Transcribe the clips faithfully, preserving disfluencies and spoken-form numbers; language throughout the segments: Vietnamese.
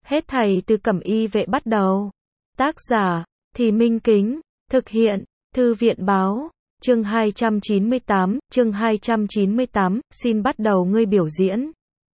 Hết thảy từ Cẩm Y Vệ bắt đầu. Tác giả, Thì Minh Kính, thực hiện, Thư viện báo, chương hai trăm chín mươi tám, chương hai trăm chín mươi tám, xin bắt đầu ngươi biểu diễn.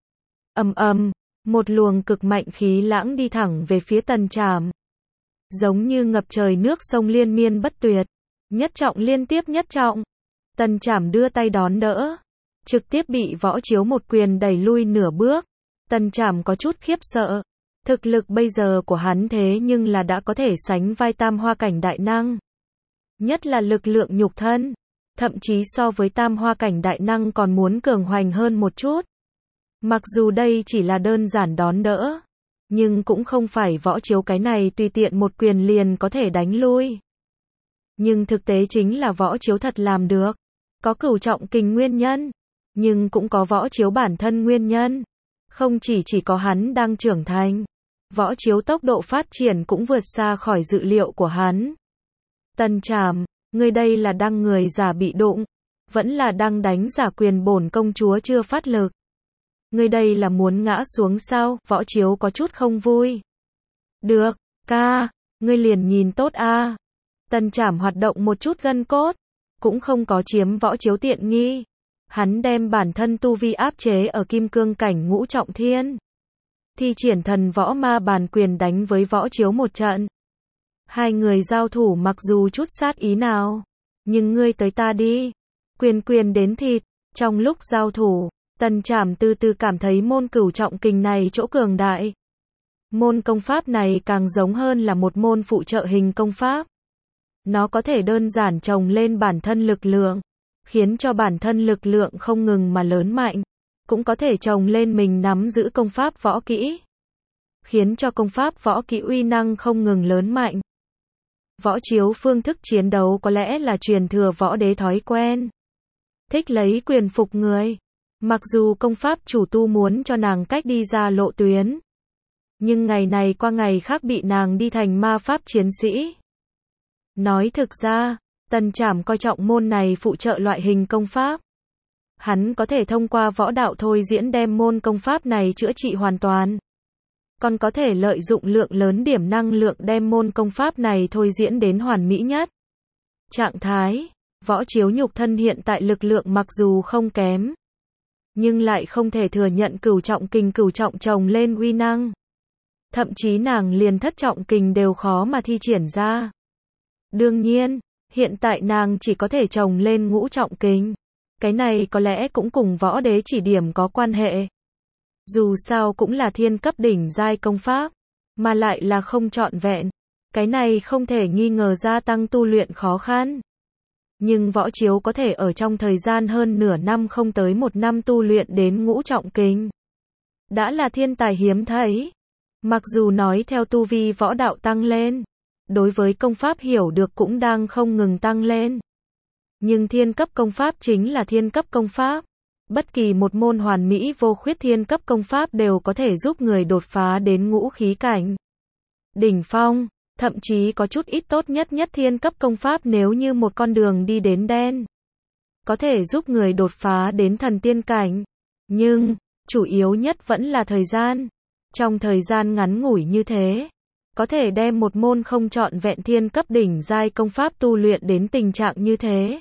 Ầm ầm, một luồng cực mạnh khí lãng đi thẳng về phía Tần Trảm. Giống như ngập trời nước sông liên miên bất tuyệt, nhất trọng liên tiếp nhất trọng. Tần Trảm đưa tay đón đỡ, trực tiếp bị Võ Chiếu một quyền đẩy lui nửa bước. Tần Trảm có chút khiếp sợ. Thực lực bây giờ của hắn thế nhưng là đã có thể sánh vai tam hoa cảnh đại năng. Nhất là lực lượng nhục thân, thậm chí so với tam hoa cảnh đại năng còn muốn cường hoành hơn một chút. Mặc dù đây chỉ là đơn giản đón đỡ, nhưng cũng không phải Võ Chiếu cái này tùy tiện một quyền liền có thể đánh lui. Nhưng thực tế chính là Võ Chiếu thật làm được. Có cửu trọng kình nguyên nhân, nhưng cũng có Võ Chiếu bản thân nguyên nhân. Không chỉ chỉ có hắn đang trưởng thành, Võ Chiếu tốc độ phát triển cũng vượt xa khỏi dự liệu của hắn. Tần Trảm, ngươi đây là đang người giả bị đụng, vẫn là đang đánh giả quyền bổn công chúa chưa phát lực. Ngươi đây là muốn ngã xuống sao? Võ Chiếu có chút không vui. Được, ca, ngươi liền nhìn tốt a. Tần Trảm hoạt động một chút gân cốt, cũng không có chiếm Võ Chiếu tiện nghi. Hắn đem bản thân tu vi áp chế ở kim cương cảnh ngũ trọng thiên. Thi triển thần võ ma bàn quyền đánh với Võ Chiếu một trận. Hai người giao thủ mặc dù chút sát ý nào, nhưng ngươi tới ta đi. Quyền quyền đến thịt, trong lúc giao thủ, Tần Trảm từ từ cảm thấy môn cửu trọng kình này chỗ cường đại. Môn công pháp này càng giống hơn là một môn phụ trợ hình công pháp. Nó có thể đơn giản chồng lên bản thân lực lượng, khiến cho bản thân lực lượng không ngừng mà lớn mạnh. Cũng có thể chồng lên mình nắm giữ công pháp võ kỹ, khiến cho công pháp võ kỹ uy năng không ngừng lớn mạnh. Võ Chiếu phương thức chiến đấu có lẽ là truyền thừa võ đế thói quen. Thích lấy quyền phục người. Mặc dù công pháp chủ tu muốn cho nàng cách đi ra lộ tuyến, nhưng ngày này qua ngày khác bị nàng đi thành ma pháp chiến sĩ. Nói thực ra, Tần Trảm coi trọng môn này phụ trợ loại hình công pháp. Hắn có thể thông qua võ đạo thôi diễn đem môn công pháp này chữa trị hoàn toàn. Còn có thể lợi dụng lượng lớn điểm năng lượng đem môn công pháp này thôi diễn đến hoàn mỹ nhất. Trạng thái, Võ Chiếu nhục thân hiện tại lực lượng mặc dù không kém, nhưng lại không thể thừa nhận cửu trọng kình cửu trọng chồng lên uy năng. Thậm chí nàng liền thất trọng kình đều khó mà thi triển ra. Đương nhiên, hiện tại nàng chỉ có thể chồng lên ngũ trọng kình. Cái này có lẽ cũng cùng võ đế chỉ điểm có quan hệ. Dù sao cũng là thiên cấp đỉnh giai công pháp, mà lại là không trọn vẹn. Cái này không thể nghi ngờ gia tăng tu luyện khó khăn. Nhưng Võ Chiếu có thể ở trong thời gian hơn nửa năm không tới một năm tu luyện đến ngũ trọng kình. Đã là thiên tài hiếm thấy. Mặc dù nói theo tu vi võ đạo tăng lên, đối với công pháp hiểu được cũng đang không ngừng tăng lên. Nhưng thiên cấp công pháp chính là thiên cấp công pháp. Bất kỳ một môn hoàn mỹ vô khuyết thiên cấp công pháp đều có thể giúp người đột phá đến ngũ khí cảnh đỉnh phong, thậm chí có chút ít tốt nhất nhất thiên cấp công pháp nếu như một con đường đi đến đen, có thể giúp người đột phá đến thần tiên cảnh. Nhưng, chủ yếu nhất vẫn là thời gian. Trong thời gian ngắn ngủi như thế, có thể đem một môn không trọn vẹn thiên cấp đỉnh giai công pháp tu luyện đến tình trạng như thế.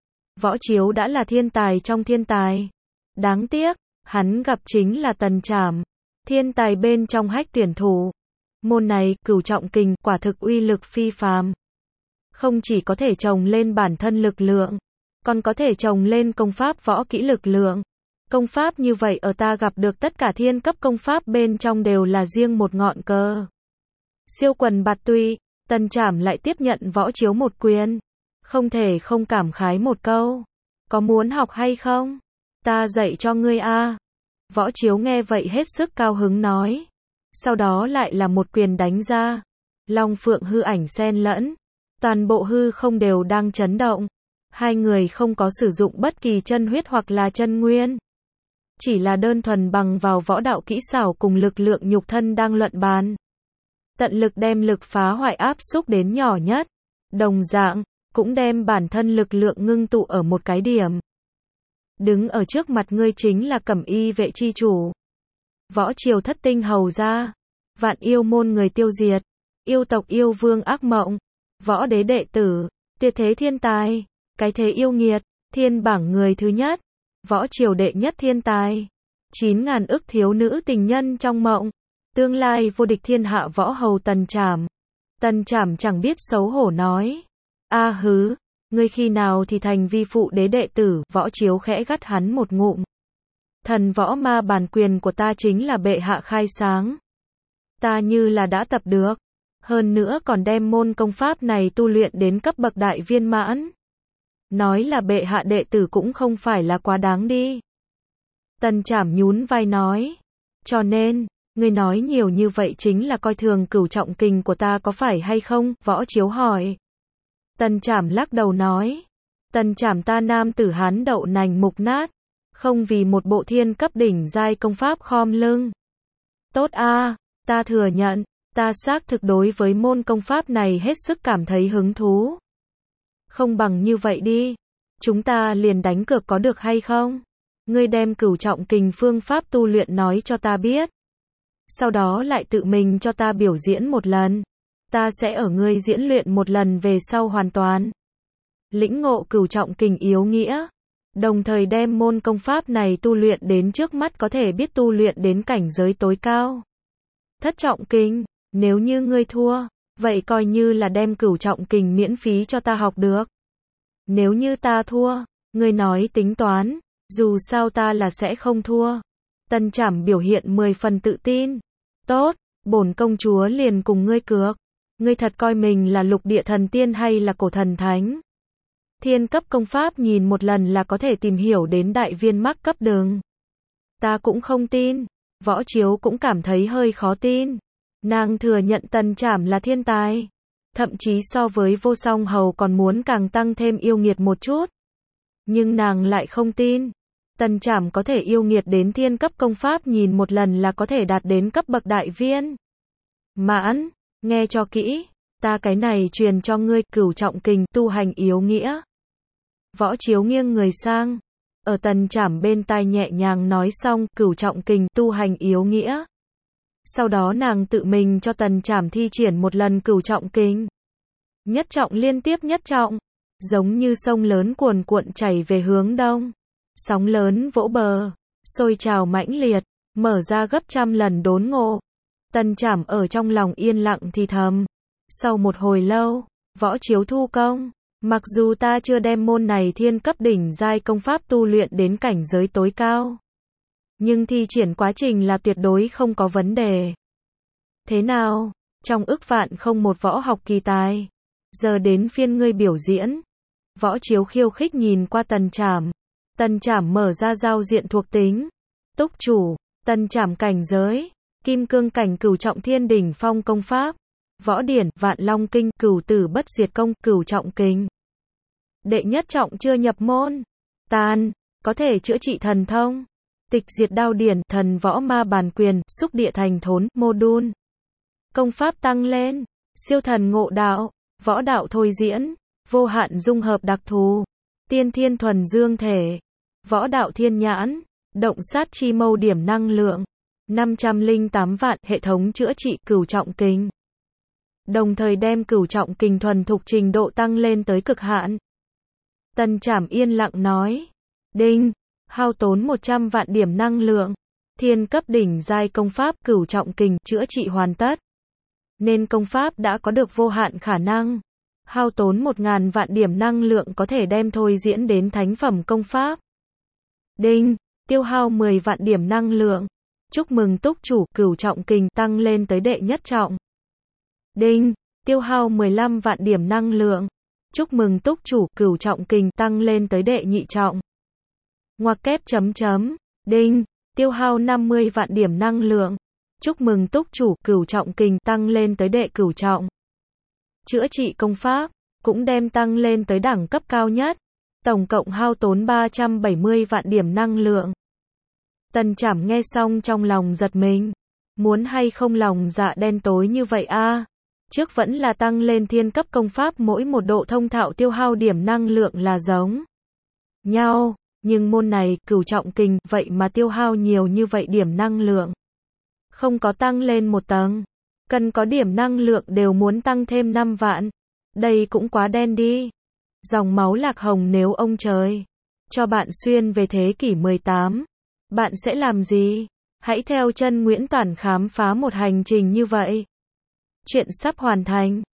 Võ Chiếu đã là thiên tài trong thiên tài. Đáng tiếc, hắn gặp chính là Tần Trảm, thiên tài bên trong hách tuyển thủ. Môn này, cửu trọng kình, quả thực uy lực phi phàm. Không chỉ có thể chồng lên bản thân lực lượng, còn có thể chồng lên công pháp võ kỹ lực lượng. Công pháp như vậy ở ta gặp được tất cả thiên cấp công pháp bên trong đều là riêng một ngọn cờ. Siêu quần bạt tụy, Tần Trảm lại tiếp nhận Võ Chiếu một quyền. Không thể không cảm khái một câu. Có muốn học hay không? Ta dạy cho ngươi a. Võ Chiếu nghe vậy hết sức cao hứng nói. Sau đó lại là một quyền đánh ra. Long phượng hư ảnh xen lẫn. Toàn bộ hư không đều đang chấn động. Hai người không có sử dụng bất kỳ chân huyết hoặc là chân nguyên. Chỉ là đơn thuần bằng vào võ đạo kỹ xảo cùng lực lượng nhục thân đang luận bàn. Tận lực đem lực phá hoại áp xúc đến nhỏ nhất. Đồng dạng, cũng đem bản thân lực lượng ngưng tụ ở một cái điểm. Đứng ở trước mặt ngươi chính là Cẩm Y Vệ chi chủ. Võ Triều thất tinh hầu gia. vạn yêu môn người tiêu diệt, yêu tộc yêu vương ác mộng, võ đế đệ tử, tuyệt thế thiên tài, cái thế yêu nghiệt, thiên bảng người thứ nhất, võ triều đệ nhất thiên tài, chín ngàn ức thiếu nữ tình nhân trong mộng, tương lai vô địch thiên hạ võ hầu Tần Trảm. Tần Trảm chẳng biết xấu hổ nói, a hứ, ngươi khi nào thì thành vi phụ đế đệ tử, võ chiếu khẽ gắt hắn một ngụm. Thần võ ma bản quyền của ta chính là bệ hạ khai sáng. Ta như là đã tập được, hơn nữa còn đem môn công pháp này tu luyện đến cấp bậc đại viên mãn. Nói là bệ hạ đệ tử cũng không phải là quá đáng đi. Tần Trảm nhún vai nói, cho nên, ngươi nói nhiều như vậy chính là coi thường cửu trọng kình của ta có phải hay không? Võ Chiếu hỏi. Tần Trảm lắc đầu nói, Tần Trảm ta nam tử Hán đậu nành mục nát, không vì một bộ thiên cấp đỉnh giai công pháp khom lưng. Tốt a, ta thừa nhận, ta xác thực đối với môn công pháp này hết sức cảm thấy hứng thú. Không bằng như vậy đi, chúng ta liền đánh cược có được hay không? Ngươi đem cửu trọng kình phương pháp tu luyện nói cho ta biết. Sau đó lại tự mình cho ta biểu diễn một lần. Ta sẽ ở ngươi diễn luyện một lần về sau hoàn toàn lĩnh ngộ cửu trọng kình yếu nghĩa. Đồng thời đem môn công pháp này tu luyện đến trước mắt có thể biết tu luyện đến cảnh giới tối cao. Thất trọng kình, nếu như ngươi thua, vậy coi như là đem cửu trọng kình miễn phí cho ta học được. Nếu như ta thua, ngươi nói tính toán, dù sao ta là sẽ không thua. Tần Trảm biểu hiện mười phần tự tin. Tốt, bổn công chúa liền cùng ngươi cược. Ngươi thật coi mình là lục địa thần tiên hay là cổ thần thánh? Thiên cấp công pháp nhìn một lần là có thể tìm hiểu đến đại viên mắc cấp đường. Ta cũng không tin. Võ Chiếu cũng cảm thấy hơi khó tin. Nàng thừa nhận Tần Trảm là thiên tài. Thậm chí so với Vô Song Hầu còn muốn càng tăng thêm yêu nghiệt một chút. Nhưng nàng lại không tin. Tần Trảm có thể yêu nghiệt đến thiên cấp công pháp nhìn một lần là có thể đạt đến cấp bậc đại viên mãn. Nghe cho kỹ, ta cái này truyền cho ngươi cửu trọng kình tu hành yếu nghĩa. Võ Chiếu nghiêng người sang, ở Tần Trảm bên tai nhẹ nhàng nói xong cửu trọng kình tu hành yếu nghĩa. Sau đó nàng tự mình cho Tần Trảm thi triển một lần cửu trọng kình. Nhất trọng liên tiếp nhất trọng, giống như sông lớn cuồn cuộn chảy về hướng đông. Sóng lớn vỗ bờ, sôi trào mãnh liệt, mở ra gấp trăm lần đốn ngộ. Tần Trảm ở trong lòng yên lặng thì thầm. Sau một hồi lâu, Võ Chiếu thu công. Mặc dù ta chưa đem môn này thiên cấp đỉnh giai công pháp tu luyện đến cảnh giới tối cao, nhưng thi triển quá trình là tuyệt đối không có vấn đề. Thế nào? Trong ức vạn không một võ học kỳ tài. Giờ đến phiên ngươi biểu diễn. Võ Chiếu khiêu khích nhìn qua Tần Trảm. Tần Trảm mở ra giao diện thuộc tính. Túc chủ, Tần Trảm cảnh giới, kim cương cảnh cửu trọng thiên đỉnh phong công pháp. Võ điển, vạn long kinh, cửu tử bất diệt công, cửu trọng kình. Đệ nhất trọng chưa nhập môn. Tàn, có thể chữa trị thần thông. Tịch diệt đao điển, thần võ ma bản quyền, xúc địa thành thốn, module. Công pháp tăng lên, siêu thần ngộ đạo, võ đạo thôi diễn, vô hạn dung hợp đặc thù, tiên thiên thuần dương thể, võ đạo thiên nhãn, động sát chi mâu điểm năng lượng, năm trăm lẻ tám vạn, hệ thống chữa trị cửu trọng kình. Đồng thời đem cửu trọng kình thuần thục trình độ tăng lên tới cực hạn. Tần Trảm yên lặng nói. Đinh, hao tốn một trăm vạn điểm năng lượng. Thiên cấp đỉnh giai công pháp cửu trọng kình chữa trị hoàn tất. Nên công pháp đã có được vô hạn khả năng. Hao tốn một ngàn vạn điểm năng lượng có thể đem thôi diễn đến thánh phẩm công pháp. Đinh, tiêu hao mười vạn điểm năng lượng. Chúc mừng túc chủ, cửu trọng kình tăng lên tới đệ nhất trọng. Đinh, tiêu hao mười lăm vạn điểm năng lượng. Chúc mừng túc chủ, cửu trọng kình tăng lên tới đệ nhị trọng. Ngoặc kép chấm chấm. Đinh, tiêu hao năm mươi vạn điểm năng lượng. Chúc mừng túc chủ, cửu trọng kình tăng lên tới đệ cửu trọng. Chữa trị công pháp cũng đem tăng lên tới đẳng cấp cao nhất. Tổng cộng hao tốn ba trăm bảy mươi vạn điểm năng lượng. Tần Trảm nghe xong trong lòng giật mình. Muốn hay không lòng dạ đen tối như vậy a? Trước vẫn là tăng lên thiên cấp công pháp mỗi một độ thông thạo tiêu hao điểm năng lượng là giống nhau, nhưng môn này, cửu trọng kình, vậy mà tiêu hao nhiều như vậy điểm năng lượng. Không có tăng lên một tầng, Cần có điểm năng lượng đều muốn tăng thêm năm vạn. Đây cũng quá đen đi. Dòng máu lạc hồng nếu ông trời cho bạn xuyên về thế kỷ mười tám, bạn sẽ làm gì? Hãy theo chân Nguyễn Toản khám phá một hành trình như vậy. Chuyện sắp hoàn thành.